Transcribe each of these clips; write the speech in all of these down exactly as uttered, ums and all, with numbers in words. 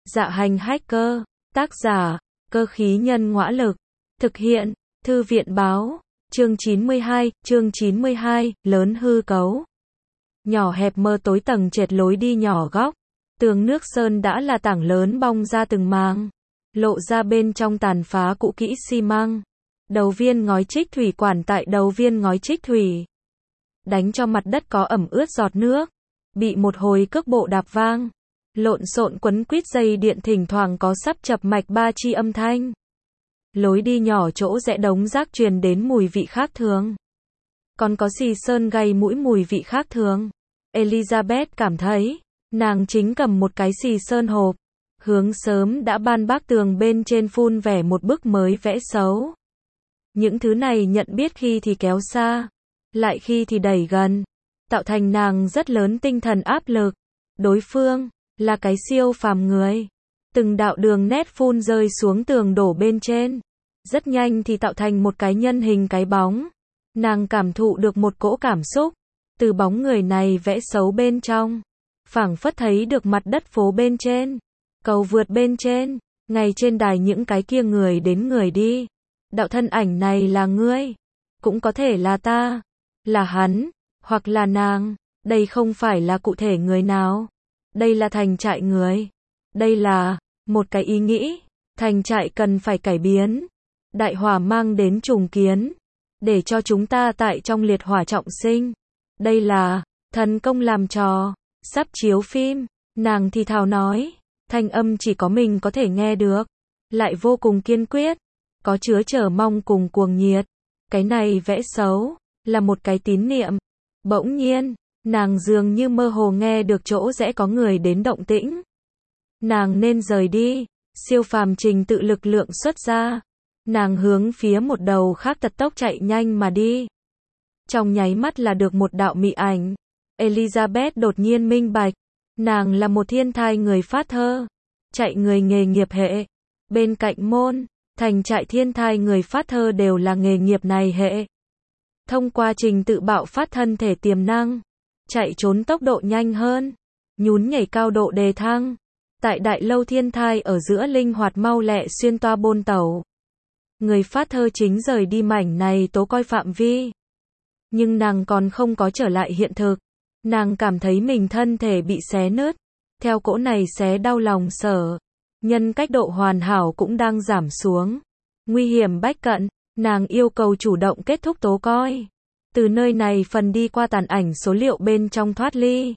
Dạ hành hacker, tác giả, cơ khí nhân ngõa lực, thực hiện, thư viện báo, chương chín mươi hai, chương chín mươi hai, lớn hư cấu. Nhỏ hẹp mờ tối tầng trệt lối đi nhỏ góc, tường nước sơn đã là tảng lớn bong ra từng màng, lộ ra bên trong tàn phá cũ kỹ xi măng. Đầu viên ngói trích thủy quản tại đầu viên ngói trích thủy, đánh cho mặt đất có ẩm ướt giọt nước, bị một hồi cước bộ đạp vang. Lộn xộn quấn quýt dây điện thỉnh thoảng có sắp chập mạch ba chi âm thanh. Lối đi nhỏ chỗ rẽ đống rác truyền đến mùi vị khác thường. Còn có xì sơn gây mũi mùi vị khác thường. Elizabeth cảm thấy, nàng chính cầm một cái xì sơn hộp, hướng sớm đã ban bác tường bên trên phun vẻ một bức mới vẽ xấu. Những thứ này nhận biết khi thì kéo xa, lại khi thì đẩy gần, tạo thành nàng rất lớn tinh thần áp lực. Đối phương là cái siêu phàm người. Từng đạo đường nét phun rơi xuống tường đổ bên trên. Rất nhanh thì tạo thành một cái nhân hình cái bóng. Nàng cảm thụ được một cỗ cảm xúc. Từ bóng người này vẽ xấu bên trong. Phảng phất thấy được mặt đất phố bên trên. Cầu vượt bên trên. Ngay trên đài những cái kia người đến người đi. Đạo thân ảnh này là ngươi. Cũng có thể là ta. Là hắn. Hoặc là nàng. Đây không phải là cụ thể người nào. Đây là thành trại người. Đây là một cái ý nghĩ. Thành trại cần phải cải biến. Đại hỏa mang đến trùng kiến. Để cho chúng ta tại trong liệt hỏa trọng sinh. Đây là thần công làm trò. Sắp chiếu phim. Nàng thì thào nói. Thanh âm chỉ có mình có thể nghe được. Lại vô cùng kiên quyết. Có chứa chờ mong cùng cuồng nhiệt. Cái này vẽ xấu. Là một cái tín niệm. Bỗng nhiên. Nàng dường như mơ hồ nghe được chỗ rẽ có người đến động tĩnh. Nàng nên rời đi. Siêu phàm trình tự lực lượng xuất ra. Nàng hướng phía một đầu khác tật tốc chạy nhanh mà đi. Trong nháy mắt là được một đạo mị ảnh. Elizabeth đột nhiên minh bạch. Nàng là một thiên thai người phát thơ. Chạy người nghề nghiệp hệ. Bên cạnh môn, thành trại thiên thai người phát thơ đều là nghề nghiệp này hệ. Thông qua trình tự bạo phát thân thể tiềm năng. Chạy trốn tốc độ nhanh hơn, nhún nhảy cao độ đề thăng. Tại đại lâu thiên thai ở giữa linh hoạt mau lẹ xuyên toa bôn tàu. Người phát thơ chính rời đi mảnh này tố coi phạm vi. Nhưng nàng còn không có trở lại hiện thực. Nàng cảm thấy mình thân thể bị xé nứt. Theo cỗ này xé đau lòng sở. Nhân cách độ hoàn hảo cũng đang giảm xuống. Nguy hiểm bách cận, nàng yêu cầu chủ động kết thúc tố coi. Từ nơi này phần đi qua tàn ảnh số liệu bên trong thoát ly.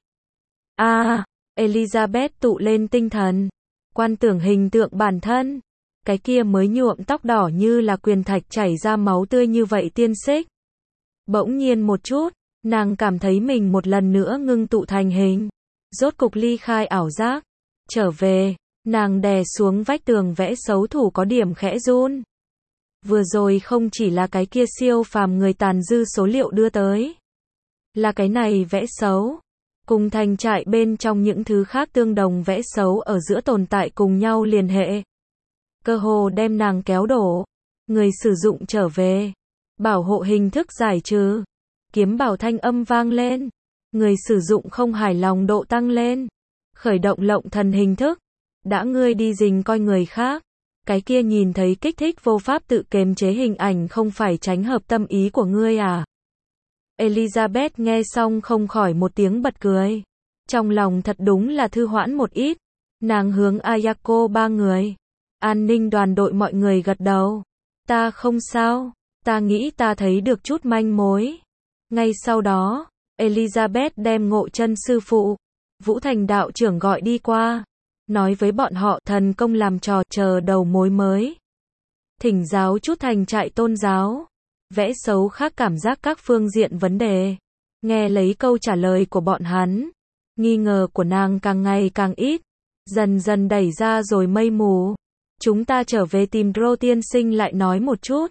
A, à, Elizabeth tụ lên tinh thần. Quan tưởng hình tượng bản thân. Cái kia mới nhuộm tóc đỏ như là quyền thạch chảy ra máu tươi như vậy tiên xích. Bỗng nhiên một chút, nàng cảm thấy mình một lần nữa ngưng tụ thành hình. Rốt cục ly khai ảo giác. Trở về, nàng đè xuống vách tường vẽ xấu thủ có điểm khẽ run. Vừa rồi không chỉ là cái kia siêu phàm người tàn dư số liệu đưa tới. Là cái này vẽ xấu. Cùng thành trại bên trong những thứ khác tương đồng vẽ xấu ở giữa tồn tại cùng nhau liên hệ. Cơ hồ đem nàng kéo đổ. Người sử dụng trở về. Bảo hộ hình thức giải trừ. Kiếm bảo thanh âm vang lên. Người sử dụng không hài lòng độ tăng lên. Khởi động lộng thần hình thức. Đã ngươi đi rình coi người khác. Cái kia nhìn thấy kích thích vô pháp tự kiềm chế hình ảnh không phải tránh hợp tâm ý của ngươi à? Elizabeth nghe xong không khỏi một tiếng bật cười. Trong lòng thật đúng là thư hoãn một ít. Nàng hướng Ayako ba người. An ninh đoàn đội mọi người gật đầu. Ta không sao. Ta nghĩ ta thấy được chút manh mối. Ngay sau đó, Elizabeth đem Ngộ Chân sư phụ, Vũ Thành đạo trưởng gọi đi qua. Nói với bọn họ thần công làm trò chờ đầu mối mới. Thỉnh giáo chút thành trại tôn giáo. Vẽ xấu khác cảm giác các phương diện vấn đề. Nghe lấy câu trả lời của bọn hắn. Nghi ngờ của nàng càng ngày càng ít. Dần dần đẩy ra rồi mây mù. Chúng ta trở về tìm Rô tiên sinh lại nói một chút.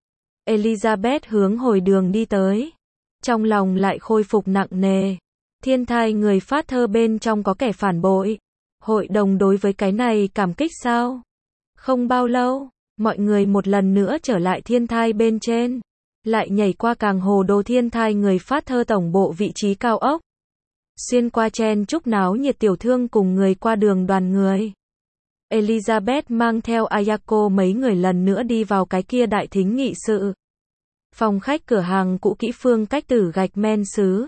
Elizabeth hướng hồi đường đi tới. Trong lòng lại khôi phục nặng nề. Thiên thai người phát thơ bên trong có kẻ phản bội. Hội đồng đối với cái này cảm kích sao? Không bao lâu, mọi người một lần nữa trở lại thiên thai bên trên. Lại nhảy qua càng hồ đồ thiên thai người phát thơ tổng bộ vị trí cao ốc. Xuyên qua chen chúc náo nhiệt tiểu thương cùng người qua đường đoàn người. Elizabeth mang theo Ayako mấy người lần nữa đi vào cái kia đại thính nghị sự. Phòng khách cửa hàng cũ kỹ phương cách tử gạch men sứ.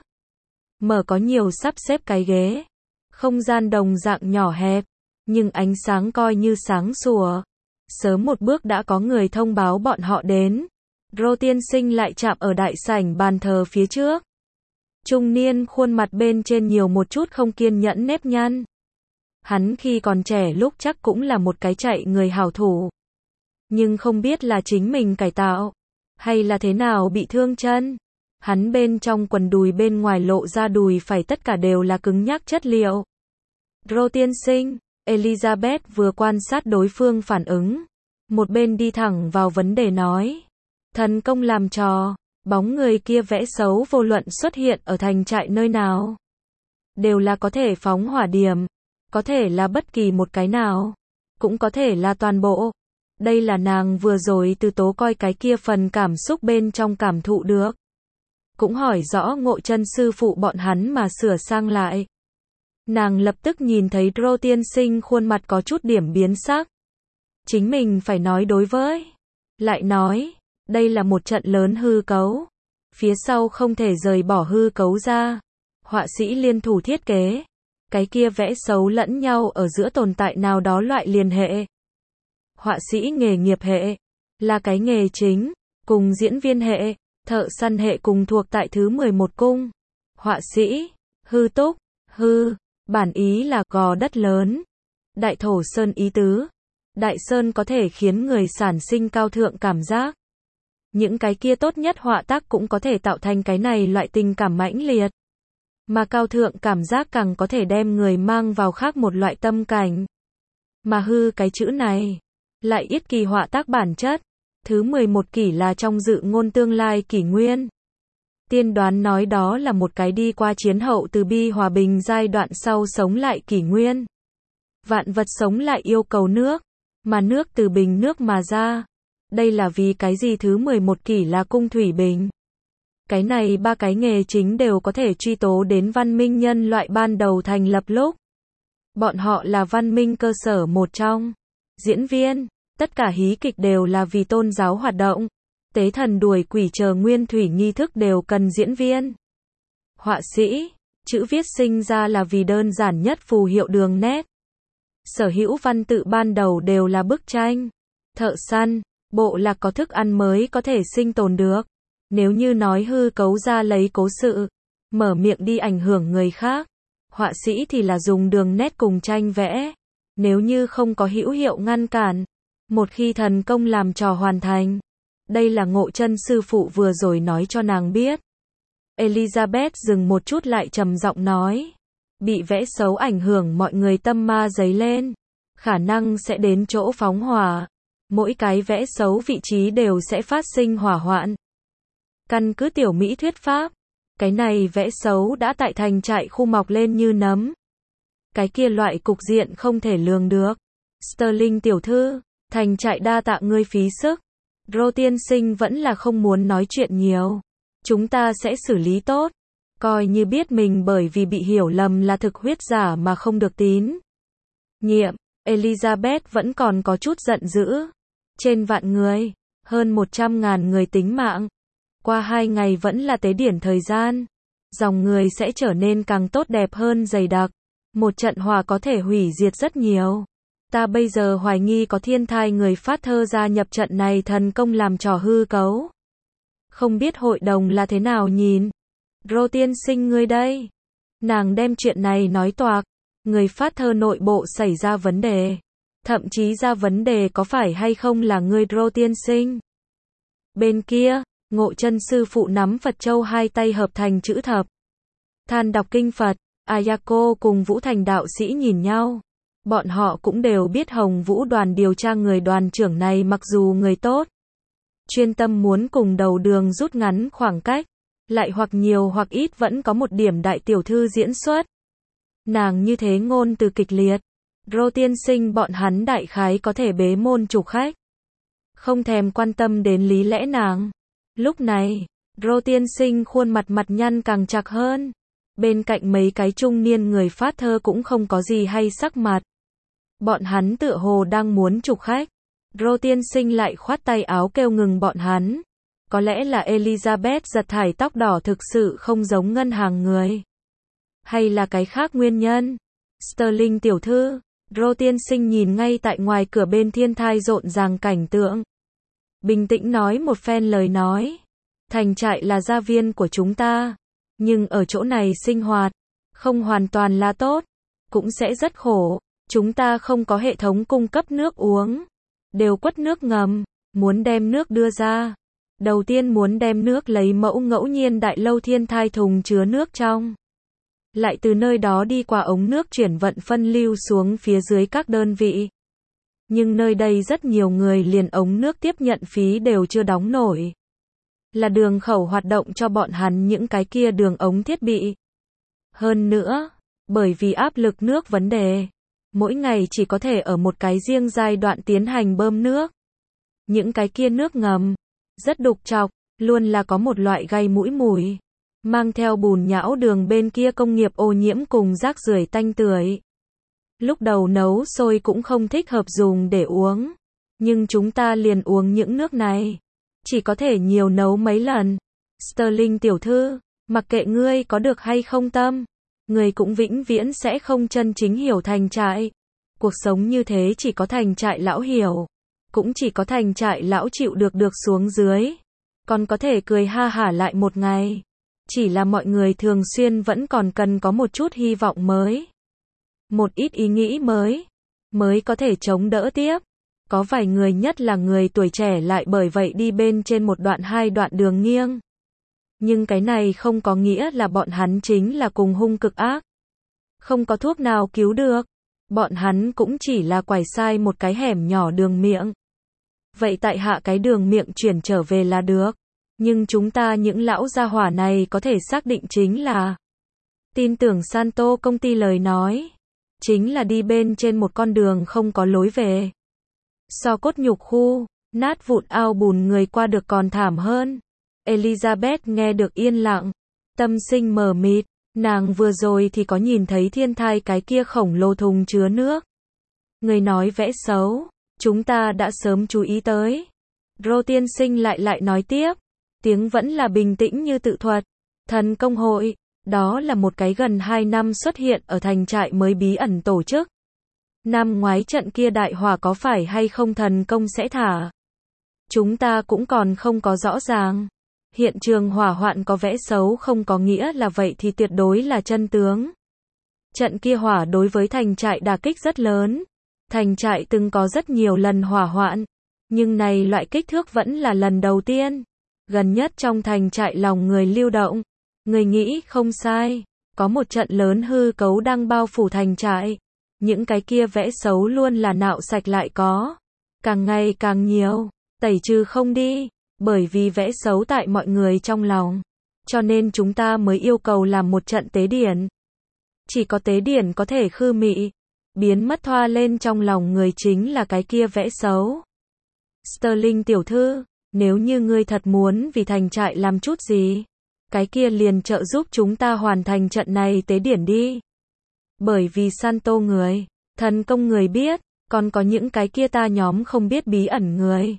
Mở có nhiều sắp xếp cái ghế. Không gian đồng dạng nhỏ hẹp, nhưng ánh sáng coi như sáng sủa. Sớm một bước đã có người thông báo bọn họ đến. Rô tiên sinh lại chạm ở đại sảnh bàn thờ phía trước. Trung niên khuôn mặt bên trên nhiều một chút không kiên nhẫn nếp nhăn. Hắn khi còn trẻ lúc chắc cũng là một cái chạy người hảo thủ. Nhưng không biết là chính mình cải tạo, hay là thế nào bị thương chân. Hắn bên trong quần đùi bên ngoài lộ ra đùi phải tất cả đều là cứng nhắc chất liệu. Rô tiên sinh, Elizabeth vừa quan sát đối phương phản ứng. Một bên đi thẳng vào vấn đề nói. Thần công làm trò, bóng người kia vẽ xấu vô luận xuất hiện ở thành trại nơi nào. Đều là có thể phóng hỏa điểm. Có thể là bất kỳ một cái nào. Cũng có thể là toàn bộ. Đây là nàng vừa rồi từ tố coi cái kia phần cảm xúc bên trong cảm thụ được. Cũng hỏi rõ Ngộ Chân sư phụ bọn hắn mà sửa sang lại. Nàng lập tức nhìn thấy Rô tiên sinh khuôn mặt có chút điểm biến sắc. Chính mình phải nói đối với. Lại nói, đây là một trận lớn hư cấu. Phía sau không thể rời bỏ hư cấu ra. Họa sĩ liên thủ thiết kế. Cái kia vẽ xấu lẫn nhau ở giữa tồn tại nào đó loại liên hệ. Họa sĩ nghề nghiệp hệ, là cái nghề chính, cùng diễn viên hệ, thợ săn hệ cùng thuộc tại thứ mười một cung. Họa sĩ, hư túc, hư, bản ý là gò đất lớn. Đại thổ sơn ý tứ. Đại sơn có thể khiến người sản sinh cao thượng cảm giác. Những cái kia tốt nhất họa tác cũng có thể tạo thành cái này loại tình cảm mãnh liệt. Mà cao thượng cảm giác càng có thể đem người mang vào khác một loại tâm cảnh. Mà hư cái chữ này, lại ít kỳ họa tác bản chất. Thứ mười một kỷ là trong dự ngôn tương lai kỷ nguyên. Tiên đoán nói đó là một cái đi qua chiến hậu từ bi hòa bình giai đoạn sau sống lại kỷ nguyên. Vạn vật sống lại yêu cầu nước, mà nước từ bình nước mà ra. Đây là vì cái gì thứ mười một kỷ là cung thủy bình. Cái này ba cái nghề chính đều có thể truy tố đến văn minh nhân loại ban đầu thành lập lúc. Bọn họ là văn minh cơ sở một trong. Diễn viên, tất cả hí kịch đều là vì tôn giáo hoạt động. Tế thần đuổi quỷ chờ nguyên thủy nghi thức đều cần diễn viên. Họa sĩ, chữ viết sinh ra là vì đơn giản nhất phù hiệu đường nét. Sở hữu văn tự ban đầu đều là bức tranh. Thợ săn, bộ lạc có thức ăn mới có thể sinh tồn được. Nếu như nói hư cấu ra lấy cố sự, mở miệng đi ảnh hưởng người khác. Họa sĩ thì là dùng đường nét cùng tranh vẽ. Nếu như không có hữu hiệu ngăn cản, một khi thần công làm trò hoàn thành. Đây là Ngộ Chân sư phụ vừa rồi nói cho nàng biết. Elizabeth dừng một chút lại trầm giọng nói. Bị vẽ xấu ảnh hưởng mọi người tâm ma dấy lên. Khả năng sẽ đến chỗ phóng hỏa. Mỗi cái vẽ xấu vị trí đều sẽ phát sinh hỏa hoạn. Căn cứ tiểu Mỹ thuyết pháp. Cái này vẽ xấu đã tại thành trại khu mọc lên như nấm. Cái kia loại cục diện không thể lường được. Sterling tiểu thư, thành trại đa tạ ngươi phí sức. Rô tiên sinh vẫn là không muốn nói chuyện nhiều. Chúng ta sẽ xử lý tốt. Coi như biết mình bởi vì bị hiểu lầm là thực huyết giả mà không được tín nhiệm. Elizabeth vẫn còn có chút giận dữ. Trên vạn người, hơn một trăm ngàn người tính mạng. Qua hai ngày vẫn là tế điển thời gian. Dòng người sẽ trở nên càng tốt đẹp hơn dày đặc. Một trận hòa có thể hủy diệt rất nhiều. Ta bây giờ hoài nghi có thiên thai người phát thơ gia nhập trận này thần công làm trò hư cấu. Không biết hội đồng là thế nào nhìn. Rô tiên sinh ngươi đây. Nàng đem chuyện này nói toạc. Người phát thơ nội bộ xảy ra vấn đề. Thậm chí ra vấn đề có phải hay không là ngươi Rô tiên sinh. Bên kia, Ngộ Chân sư phụ nắm Phật châu hai tay hợp thành chữ thập. Than đọc kinh Phật. Ayako cùng Vũ Thành đạo sĩ nhìn nhau. Bọn họ cũng đều biết Hồng Vũ đoàn điều tra người đoàn trưởng này mặc dù người tốt. Chuyên tâm muốn cùng đầu đường rút ngắn khoảng cách. Lại hoặc nhiều hoặc ít vẫn có một điểm đại tiểu thư diễn xuất. Nàng như thế ngôn từ kịch liệt. Rô tiên sinh bọn hắn đại khái có thể bế môn chủ khách. Không thèm quan tâm đến lý lẽ nàng. Lúc này, Rô tiên sinh khuôn mặt mặt nhăn càng chặt hơn. Bên cạnh mấy cái trung niên người phát thơ cũng không có gì hay sắc mặt. Bọn hắn tựa hồ đang muốn chụp khách. Rô tiên sinh lại khoát tay áo kêu ngừng bọn hắn. Có lẽ là Elizabeth giật thải tóc đỏ thực sự không giống ngân hàng người. Hay là cái khác nguyên nhân? Sterling tiểu thư, Rô tiên sinh nhìn ngay tại ngoài cửa bên thiên thai rộn ràng cảnh tượng. Bình tĩnh nói một phen lời nói. Thành trại là gia viên của chúng ta. Nhưng ở chỗ này sinh hoạt, không hoàn toàn là tốt. Cũng sẽ rất khổ. Chúng ta không có hệ thống cung cấp nước uống. Đều quất nước ngầm. Muốn đem nước đưa ra. Đầu tiên muốn đem nước lấy mẫu ngẫu nhiên đại lâu thiên thai thùng chứa nước trong. Lại từ nơi đó đi qua ống nước chuyển vận phân lưu xuống phía dưới các đơn vị. Nhưng nơi đây rất nhiều người liền ống nước tiếp nhận phí đều chưa đóng nổi. Là đường khẩu hoạt động cho bọn hắn những cái kia đường ống thiết bị. Hơn nữa, bởi vì áp lực nước vấn đề, mỗi ngày chỉ có thể ở một cái riêng giai đoạn tiến hành bơm nước. Những cái kia nước ngầm, rất đục chọc, luôn là có một loại gây mũi mùi. Mang theo bùn nhão đường bên kia công nghiệp ô nhiễm cùng rác rưởi tanh tưởi. Lúc đầu nấu sôi cũng không thích hợp dùng để uống. Nhưng chúng ta liền uống những nước này. Chỉ có thể nhiều nấu mấy lần. Sterling tiểu thư, mặc kệ ngươi có được hay không tâm, ngươi cũng vĩnh viễn sẽ không chân chính hiểu thành trại. Cuộc sống như thế chỉ có thành trại lão hiểu. Cũng chỉ có thành trại lão chịu được được xuống dưới. Còn có thể cười ha hả lại một ngày. Chỉ là mọi người thường xuyên vẫn còn cần có một chút hy vọng mới. Một ít ý nghĩ mới. Mới có thể chống đỡ tiếp. Có vài người nhất là người tuổi trẻ lại bởi vậy đi bên trên một đoạn hai đoạn đường nghiêng. Nhưng cái này không có nghĩa là bọn hắn chính là cùng hung cực ác. Không có thuốc nào cứu được. Bọn hắn cũng chỉ là quải sai một cái hẻm nhỏ đường miệng. Vậy tại hạ cái đường miệng chuyển trở về là được. Nhưng chúng ta những lão gia hỏa này có thể xác định chính là tin tưởng Santo công ty lời nói. Chính là đi bên trên một con đường không có lối về. So cốt nhục khu, nát vụn ao bùn người qua được còn thảm hơn. Elizabeth nghe được yên lặng. Tâm sinh mờ mịt. Nàng vừa rồi thì có nhìn thấy thiên thai cái kia khổng lồ thùng chứa nước. Người nói vẽ xấu. Chúng ta đã sớm chú ý tới. Rô tiên sinh lại lại nói tiếp. Tiếng vẫn là bình tĩnh như tự thuật. Thần công hội, đó là một cái gần hai năm xuất hiện ở thành trại mới bí ẩn tổ chức. Năm ngoái trận kia đại hỏa có phải hay không thần công sẽ thả? Chúng ta cũng còn không có rõ ràng. Hiện trường hỏa hoạn có vẽ xấu không có nghĩa là vậy thì tuyệt đối là chân tướng. Trận kia hỏa đối với thành trại đả kích rất lớn. Thành trại từng có rất nhiều lần hỏa hoạn. Nhưng này loại kích thước vẫn là lần đầu tiên. Gần nhất trong thành trại lòng người lưu động. Người nghĩ không sai. Có một trận lớn hư cấu đang bao phủ thành trại. Những cái kia vẽ xấu luôn là nạo sạch lại có. Càng ngày càng nhiều. Tẩy trừ không đi. Bởi vì vẽ xấu tại mọi người trong lòng. Cho nên chúng ta mới yêu cầu làm một trận tế điển. Chỉ có tế điển có thể khư mị. Biến mất thoa lên trong lòng người chính là cái kia vẽ xấu. Sterling tiểu thư. Nếu như ngươi thật muốn vì thành trại làm chút gì, cái kia liền trợ giúp chúng ta hoàn thành trận này tế điển đi. Bởi vì Santo người, thần công người biết, còn có những cái kia ta nhóm không biết bí ẩn người.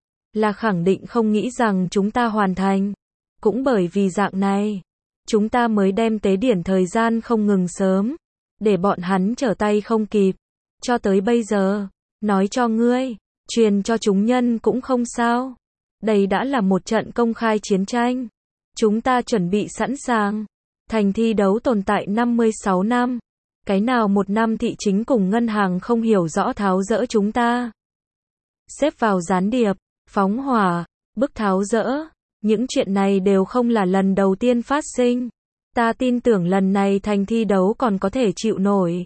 Là khẳng định không nghĩ rằng chúng ta hoàn thành. Cũng bởi vì dạng này, chúng ta mới đem tế điển thời gian không ngừng sớm, để bọn hắn trở tay không kịp. Cho tới bây giờ, nói cho ngươi, truyền cho chúng nhân cũng không sao. Đây đã là một trận công khai chiến tranh. Chúng ta chuẩn bị sẵn sàng. Thành thi đấu tồn tại năm mươi sáu năm. Cái nào một năm thị chính cùng ngân hàng không hiểu rõ tháo dỡ chúng ta. Xếp vào gián điệp, phóng hỏa, bức tháo dỡ. Những chuyện này đều không là lần đầu tiên phát sinh. Ta tin tưởng lần này thành thi đấu còn có thể chịu nổi.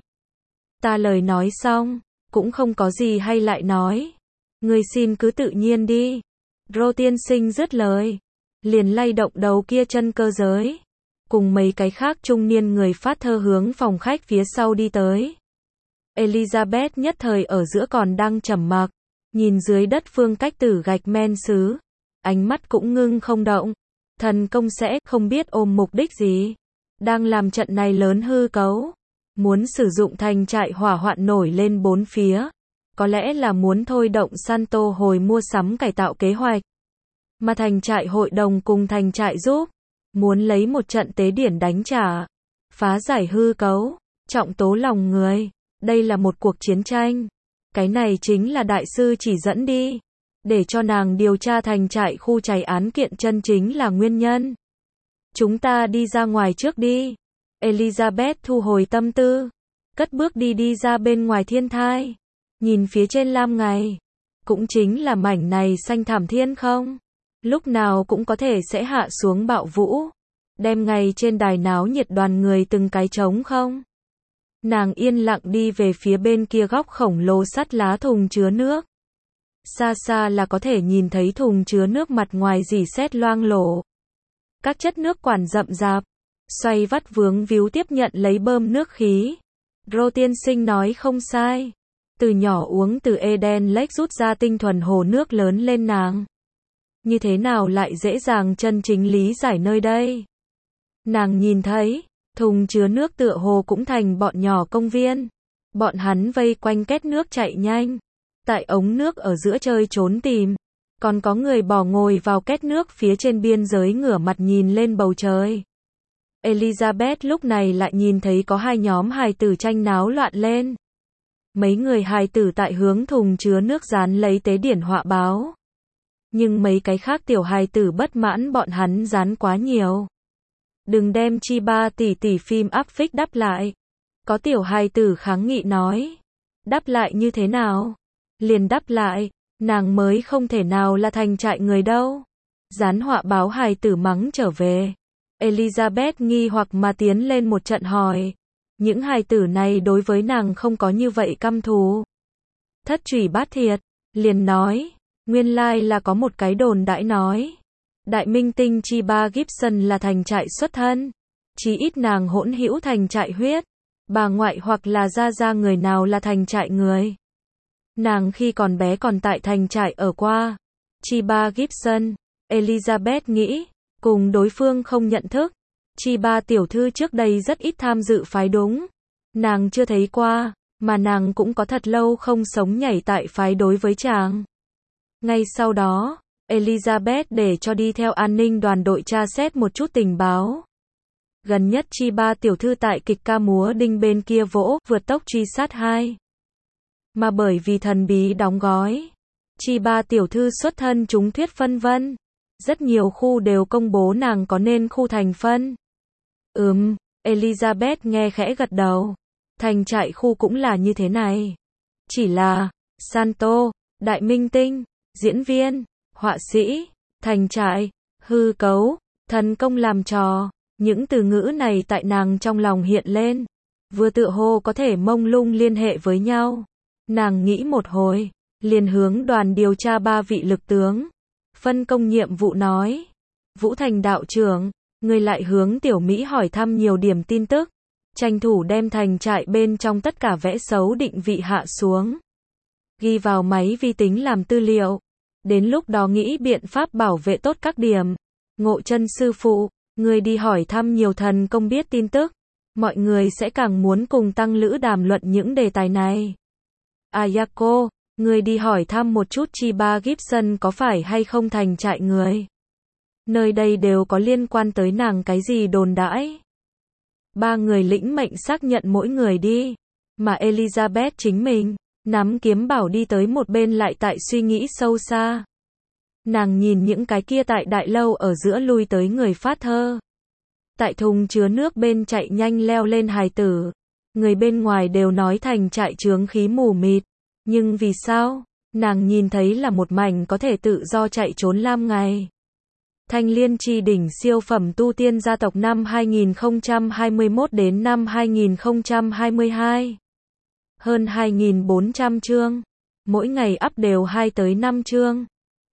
Ta lời nói xong, cũng không có gì hay lại nói. Người xin cứ tự nhiên đi. Rô tiên sinh dứt lời. Liền lay động đầu kia chân cơ giới. Cùng mấy cái khác trung niên người phát thơ hướng phòng khách phía sau đi tới. Elizabeth nhất thời ở giữa còn đang trầm mặc. Nhìn dưới đất phương cách tử gạch men sứ. Ánh mắt cũng ngưng không động. Thần công sẽ không biết ôm mục đích gì. Đang làm trận này lớn hư cấu. muốn sử dụng thành trại hỏa hoạn nổi lên bốn phía. Có lẽ là muốn thôi động Santo hồi mua sắm cải tạo kế hoạch. Mà thành trại hội đồng cùng thành trại giúp. Muốn lấy một trận tế điển đánh trả. Phá giải hư cấu. Trọng tố lòng người. Đây là một cuộc chiến tranh. Cái này chính là đại sư chỉ dẫn đi. Để cho nàng điều tra thành trại khu cháy án kiện chân chính là nguyên nhân. Chúng ta đi ra ngoài trước đi. Elizabeth thu hồi tâm tư. Cất bước đi đi ra bên ngoài thiên thai. Nhìn phía trên lam ngày. Cũng chính là mảnh này xanh thảm thiên không. Lúc nào cũng có thể sẽ hạ xuống bạo vũ. Đem ngày trên đài náo nhiệt đoàn người từng cái trống không. Nàng yên lặng đi về phía bên kia góc khổng lồ sắt lá thùng chứa nước. Xa xa là có thể nhìn thấy thùng chứa nước mặt ngoài rỉ sét loang lổ. Các chất nước quản rậm rạp. Xoay vắt vướng víu tiếp nhận lấy bơm nước khí. Rô tiên sinh nói không sai. Từ nhỏ uống từ Eden Lake rút ra tinh thuần hồ nước lớn lên nàng. Như thế nào lại dễ dàng chân chính lý giải nơi đây. Nàng nhìn thấy, thùng chứa nước tựa hồ cũng thành bọn nhỏ công viên. Bọn hắn vây quanh két nước chạy nhanh. Tại ống nước ở giữa chơi trốn tìm. Còn có người bò ngồi vào két nước phía trên biên giới ngửa mặt nhìn lên bầu trời. Elizabeth lúc này lại nhìn thấy có hai nhóm hài tử tranh náo loạn lên. Mấy người hài tử tại hướng thùng chứa nước dán lấy tế điển họa báo. Nhưng mấy cái khác tiểu hài tử bất mãn bọn hắn dán quá nhiều. Đừng đem chi ba tỷ tỷ phim áp phích đắp lại. Có tiểu hài tử kháng nghị nói. Đắp lại như thế nào? Liền đắp lại, nàng mới không thể nào là thành trại người đâu. Dán họa báo hài tử mắng trở về. Elizabeth nghi hoặc mà tiến lên một trận hỏi. Những hài tử này đối với nàng không có như vậy căm thù. Thất Trùy Bát Thiệt, liền nói. Nguyên lai là có một cái đồn đãi nói. Đại minh tinh Chi Ba Gibson là thành trại xuất thân. Chí ít nàng hỗn hữu thành trại huyết. Bà ngoại hoặc là gia gia người nào là thành trại người. Nàng khi còn bé còn tại thành trại ở qua. Chi Ba Gibson, Elizabeth nghĩ, cùng đối phương không nhận thức. Chi Ba tiểu thư trước đây rất ít tham dự phái đúng. Nàng chưa thấy qua, mà nàng cũng có thật lâu không sống nhảy tại phái đối với chàng. Ngay sau đó, Elizabeth để cho đi theo an ninh đoàn đội tra xét một chút tình báo. Gần nhất Chi Ba tiểu thư tại kịch ca múa đinh bên kia vỗ, vượt tốc truy sát hai. Mà bởi vì thần bí đóng gói, Chi Ba tiểu thư xuất thân chúng thuyết phân vân. Rất nhiều khu đều công bố nàng có nên khu thành phân. Ừm, Elizabeth nghe khẽ gật đầu. Thành trại khu cũng là như thế này. Chỉ là, Santo, đại minh tinh, diễn viên, họa sĩ, thành trại, hư cấu, thần công làm trò. Những từ ngữ này tại nàng trong lòng hiện lên. Vừa tựa hồ có thể mông lung liên hệ với nhau. Nàng nghĩ một hồi, liền hướng đoàn điều tra ba vị lực tướng. Phân công nhiệm vụ nói. Vũ Thành đạo trưởng, người lại hướng Tiểu Mỹ hỏi thăm nhiều điểm tin tức. Tranh thủ đem thành trại bên trong tất cả vẽ xấu định vị hạ xuống. Ghi vào máy vi tính làm tư liệu. Đến lúc đó nghĩ biện pháp bảo vệ tốt các điểm. Ngộ Chân sư phụ, người đi hỏi thăm nhiều thần công biết tin tức. Mọi người sẽ càng muốn cùng tăng lữ đàm luận những đề tài này. Ayako, người đi hỏi thăm một chút Chi Ba Gibson có phải hay không thành trại người. Nơi đây đều có liên quan tới nàng cái gì đồn đãi. Ba người lĩnh mệnh xác nhận mỗi người đi. Mà Elizabeth chính mình, nắm kiếm bảo đi tới một bên lại tại suy nghĩ sâu xa. Nàng nhìn những cái kia tại đại lâu ở giữa lui tới người phát thơ. Tại thùng chứa nước bên chạy nhanh leo lên hài tử. Người bên ngoài đều nói thành trại chướng khí mù mịt. Nhưng vì sao? Nàng nhìn thấy là một mảnh có thể tự do chạy trốn lam ngày. Thanh Liên Chi đỉnh siêu phẩm tu tiên gia tộc năm hai nghìn không trăm hai mươi mốt đến năm hai nghìn không trăm hai mươi hai. Hơn hai nghìn bốn trăm chương. Mỗi ngày up đều hai tới năm chương.